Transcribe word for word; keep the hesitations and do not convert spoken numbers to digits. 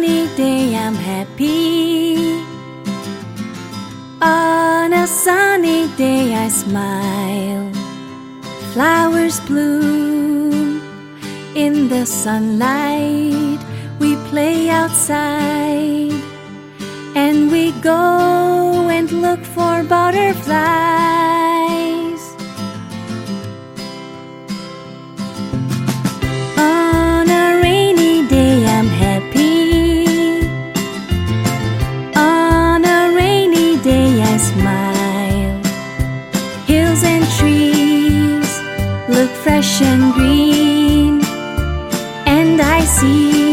sunny day I'm happy. On a sunny day I smile. Flowers bloom in the sunlight. We play outside, and we go and look for butterflies. On a rainy day I'm happy. On a rainy day I smile. Hills and trees look fresh and green, and I see